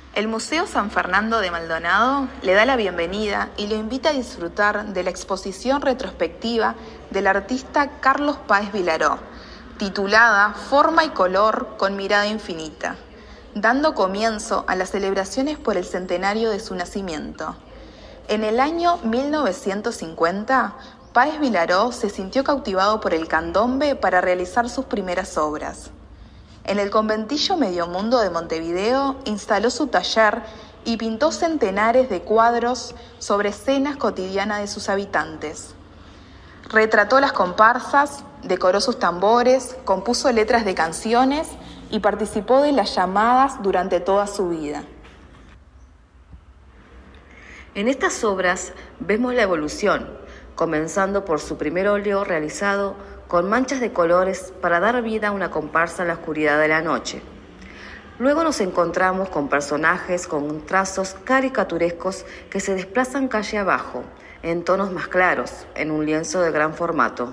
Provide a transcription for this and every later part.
El Museo San Fernando de Maldonado le da la bienvenida y lo invita a disfrutar de la exposición retrospectiva del artista Carlos Páez Vilaró, titulada Forma y color con mirada infinita, dando comienzo a las celebraciones por el centenario de su nacimiento. En el año 1950, Páez Vilaró se sintió cautivado por el candombe para realizar sus primeras obras. En el conventillo Mediomundo de Montevideo instaló su taller y pintó centenares de cuadros sobre escenas cotidianas de sus habitantes. Retrató las comparsas, decoró sus tambores, compuso letras de canciones y participó de las llamadas durante toda su vida. En estas obras vemos la evolución, comenzando por su primer óleo realizado con manchas de colores para dar vida a una comparsa en la oscuridad de la noche. Luego nos encontramos con personajes con trazos caricaturescos que se desplazan calle abajo, en tonos más claros, en un lienzo de gran formato.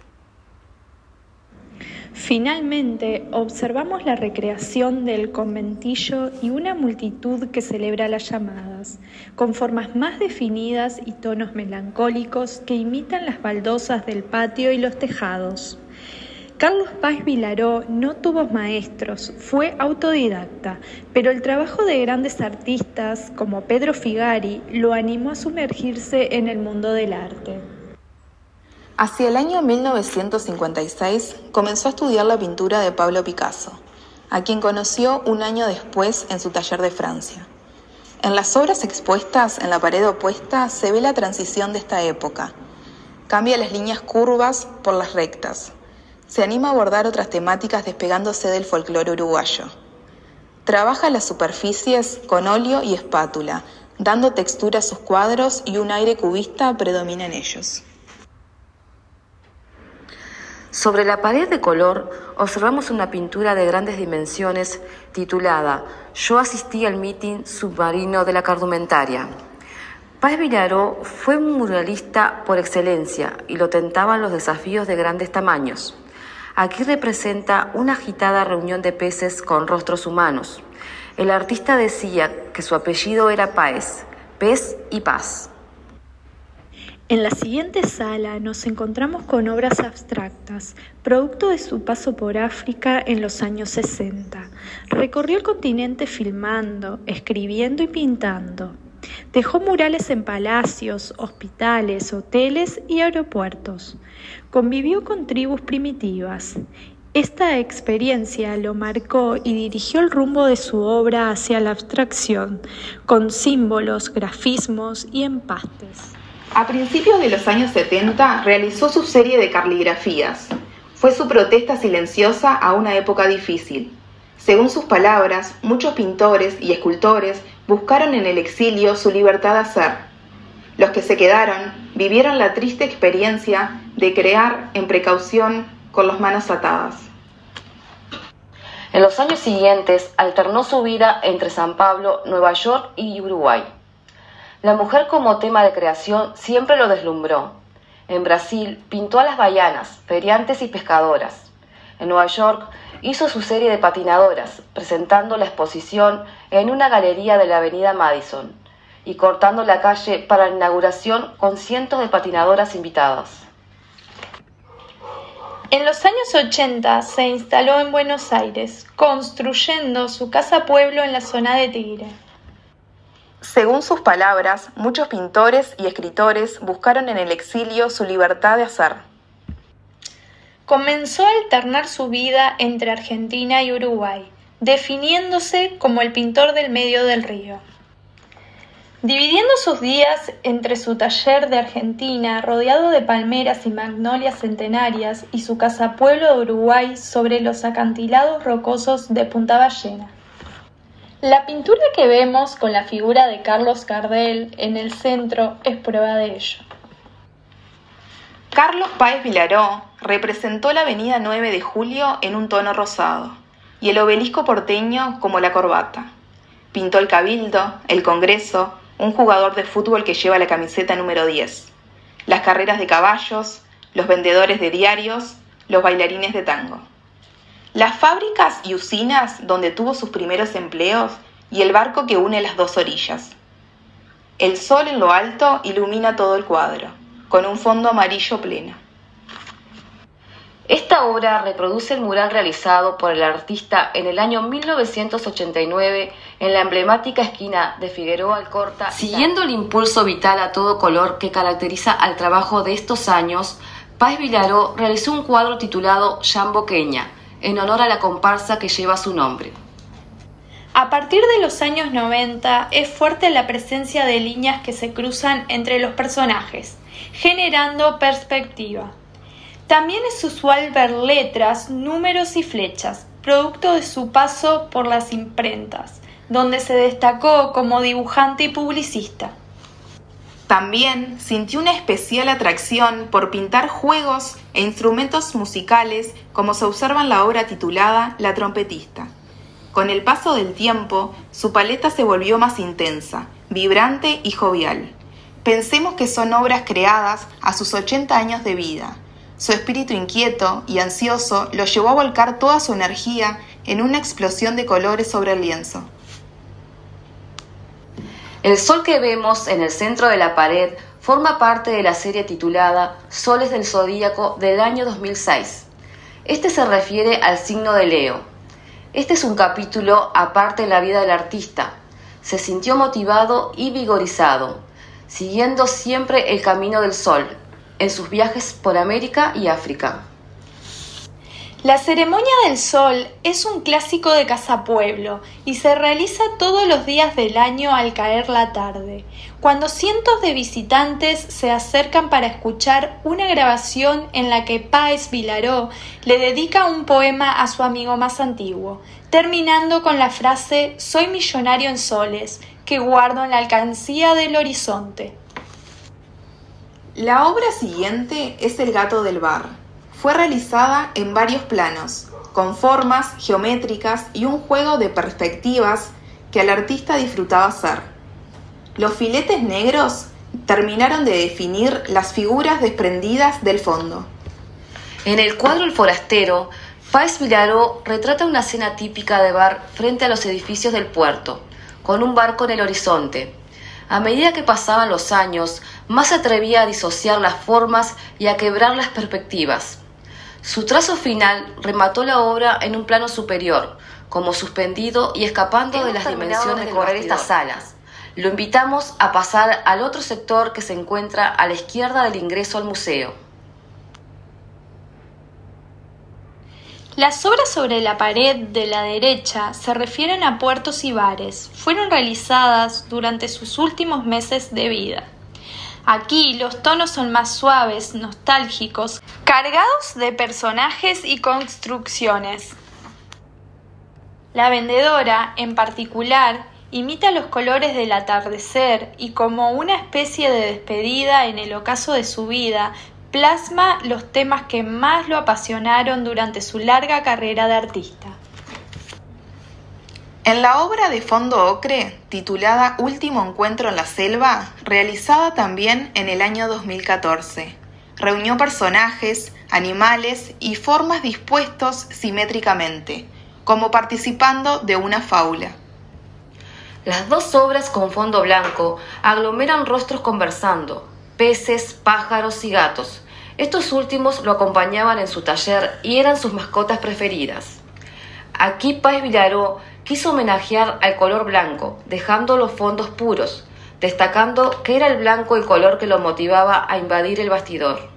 Finalmente, observamos la recreación del conventillo y una multitud que celebra las llamadas, con formas más definidas y tonos melancólicos que imitan las baldosas del patio y los tejados. Carlos Páez Vilaró no tuvo maestros, fue autodidacta, pero el trabajo de grandes artistas como Pedro Figari lo animó a sumergirse en el mundo del arte. Hacia el año 1956 comenzó a estudiar la pintura de Pablo Picasso, a quien conoció un año después en su taller de Francia. En las obras expuestas en la pared opuesta se ve la transición de esta época. Cambia las líneas curvas por las rectas. Se anima a abordar otras temáticas despegándose del folclore uruguayo. Trabaja las superficies con óleo y espátula, dando textura a sus cuadros y un aire cubista predomina en ellos. Sobre la pared de color observamos una pintura de grandes dimensiones titulada Yo asistí al mitin submarino de la Cardumentaria. Páez Vilaró fue un muralista por excelencia y lo tentaban los desafíos de grandes tamaños. Aquí representa una agitada reunión de peces con rostros humanos. El artista decía que su apellido era Páez, pez y paz. En la siguiente sala nos encontramos con obras abstractas, producto de su paso por África en los años 60. Recorrió el continente filmando, escribiendo y pintando. Dejó murales en palacios, hospitales, hoteles y aeropuertos. Convivió con tribus primitivas. Esta experiencia lo marcó y dirigió el rumbo de su obra hacia la abstracción, con símbolos, grafismos y empastes. A principios de los años 70 realizó su serie de carligrafías. Fue su protesta silenciosa a una época difícil. Según sus palabras, muchos pintores y escultores buscaron en el exilio su libertad de hacer. Los que se quedaron vivieron la triste experiencia de crear en precaución con las manos atadas. En los años siguientes alternó su vida entre San Pablo, Nueva York y Uruguay. La mujer como tema de creación siempre lo deslumbró. En Brasil pintó a las baianas, feriantes y pescadoras. En Nueva York hizo su serie de patinadoras, presentando la exposición en una galería de la avenida Madison y cortando la calle para la inauguración con cientos de patinadoras invitadas. En los años 80 se instaló en Buenos Aires, construyendo su casa pueblo en la zona de Tigre. Según sus palabras, muchos pintores y escritores buscaron en el exilio su libertad de hacer. Comenzó a alternar su vida entre Argentina y Uruguay, definiéndose como el pintor del medio del río. Dividiendo sus días entre su taller de Argentina, rodeado de palmeras y magnolias centenarias, y su casa pueblo de Uruguay sobre los acantilados rocosos de Punta Ballena. La pintura que vemos con la figura de Carlos Gardel en el centro es prueba de ello. Carlos Páez Vilaró representó la avenida 9 de Julio en un tono rosado y el obelisco porteño como la corbata. Pintó el Cabildo, el Congreso, un jugador de fútbol que lleva la camiseta número 10, las carreras de caballos, los vendedores de diarios, los bailarines de tango. Las fábricas y usinas donde tuvo sus primeros empleos y el barco que une las dos orillas. El sol en lo alto ilumina todo el cuadro, con un fondo amarillo pleno. Esta obra reproduce el mural realizado por el artista en el año 1989 en la emblemática esquina de Figueroa Alcorta. Siguiendo el impulso vital a todo color que caracteriza al trabajo de estos años, Páez Vilaró realizó un cuadro titulado Yamboqueña, en honor a la comparsa que lleva su nombre. A partir de los años 90 es fuerte la presencia de líneas que se cruzan entre los personajes, generando perspectiva. También es usual ver letras, números y flechas, producto de su paso por las imprentas, donde se destacó como dibujante y publicista. También sintió una especial atracción por pintar juegos e instrumentos musicales, como se observa en la obra titulada La trompetista. Con el paso del tiempo, su paleta se volvió más intensa, vibrante y jovial. Pensemos que son obras creadas a sus 80 años de vida. Su espíritu inquieto y ansioso lo llevó a volcar toda su energía en una explosión de colores sobre el lienzo. El sol que vemos en el centro de la pared forma parte de la serie titulada Soles del Zodíaco del año 2006. Este se refiere al signo de Leo. Este es un capítulo aparte de la vida del artista. Se sintió motivado y vigorizado, siguiendo siempre el camino del sol, en sus viajes por América y África. La ceremonia del sol es un clásico de Casa Pueblo y se realiza todos los días del año al caer la tarde, cuando cientos de visitantes se acercan para escuchar una grabación en la que Páez Vilaró le dedica un poema a su amigo más antiguo, terminando con la frase «Soy millonario en soles, que guardo en la alcancía del horizonte». La obra siguiente es El gato del bar. Fue realizada en varios planos, con formas geométricas y un juego de perspectivas que el artista disfrutaba hacer. Los filetes negros terminaron de definir las figuras desprendidas del fondo. En el cuadro El forastero, Páez Vilaró retrata una escena típica de bar frente a los edificios del puerto, con un barco en el horizonte. A medida que pasaban los años, más se atrevía a disociar las formas y a quebrar las perspectivas. Su trazo final remató la obra en un plano superior, como suspendido y escapando de las dimensiones de correr estas salas. Lo invitamos a pasar al otro sector que se encuentra a la izquierda del ingreso al museo. Las obras sobre la pared de la derecha se refieren a puertos y bares. Fueron realizadas durante sus últimos meses de vida. Aquí los tonos son más suaves, nostálgicos, cargados de personajes y construcciones. La vendedora, en particular, imita los colores del atardecer y, como una especie de despedida en el ocaso de su vida, plasma los temas que más lo apasionaron durante su larga carrera de artista. En la obra de fondo ocre, titulada Último encuentro en la selva, realizada también en el año 2014, reunió personajes, animales y formas dispuestos simétricamente, como participando de una fábula. Las dos obras con fondo blanco aglomeran rostros conversando, peces, pájaros y gatos. Estos últimos lo acompañaban en su taller y eran sus mascotas preferidas. Aquí Páez Vilaró quiso homenajear al color blanco, dejando los fondos puros, destacando que era el blanco el color que lo motivaba a invadir el bastidor.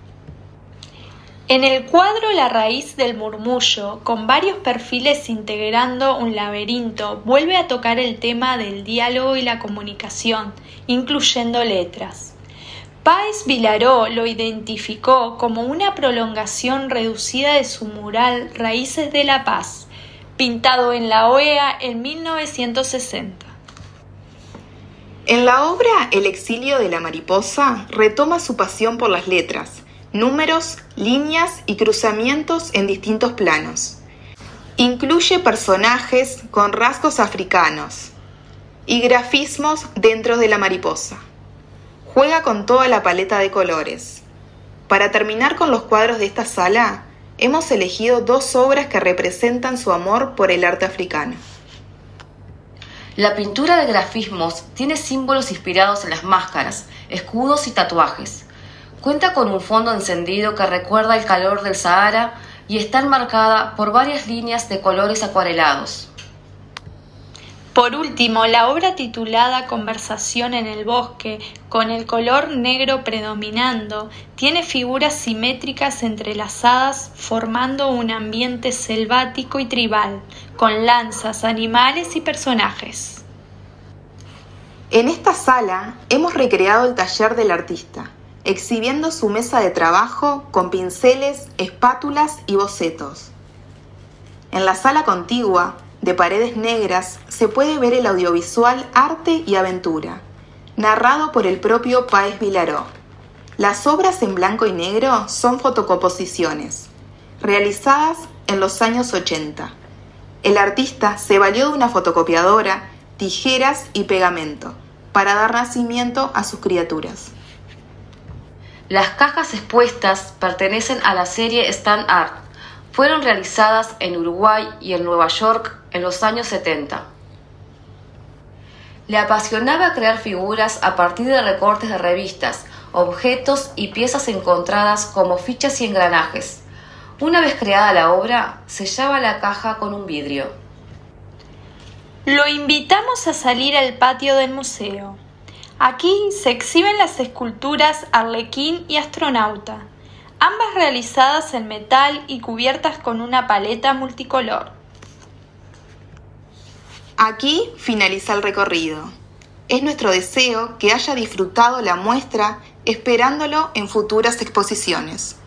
En el cuadro La raíz del murmullo, con varios perfiles integrando un laberinto, vuelve a tocar el tema del diálogo y la comunicación, incluyendo letras. Páez Vilaró lo identificó como una prolongación reducida de su mural Raíces de la Paz, pintado en la OEA en 1960. En la obra El exilio de la mariposa retoma su pasión por las letras, números, líneas y cruzamientos en distintos planos. Incluye personajes con rasgos africanos y grafismos dentro de la mariposa. Juega con toda la paleta de colores. Para terminar con los cuadros de esta sala, hemos elegido dos obras que representan su amor por el arte africano. La pintura de grafismos tiene símbolos inspirados en las máscaras, escudos y tatuajes. Cuenta con un fondo encendido que recuerda el calor del Sahara y está enmarcada por varias líneas de colores acuarelados. Por último, la obra titulada Conversación en el bosque, con el color negro predominando, tiene figuras simétricas entrelazadas formando un ambiente selvático y tribal, con lanzas, animales y personajes. En esta sala hemos recreado el taller del artista, exhibiendo su mesa de trabajo con pinceles, espátulas y bocetos. En la sala contigua, de paredes negras, se puede ver el audiovisual Arte y Aventura, narrado por el propio Páez Vilaró. Las obras en blanco y negro son fotocomposiciones, realizadas en los años 80. El artista se valió de una fotocopiadora, tijeras y pegamento para dar nacimiento a sus criaturas. Las cajas expuestas pertenecen a la serie Stand Art. Fueron realizadas en Uruguay y en Nueva York en los años 70. Le apasionaba crear figuras a partir de recortes de revistas, objetos y piezas encontradas como fichas y engranajes. Una vez creada la obra, sellaba la caja con un vidrio. Lo invitamos a salir al patio del museo. Aquí se exhiben las esculturas Arlequín y Astronauta, ambas realizadas en metal y cubiertas con una paleta multicolor. Aquí finaliza el recorrido. Es nuestro deseo que haya disfrutado la muestra, esperándolo en futuras exposiciones.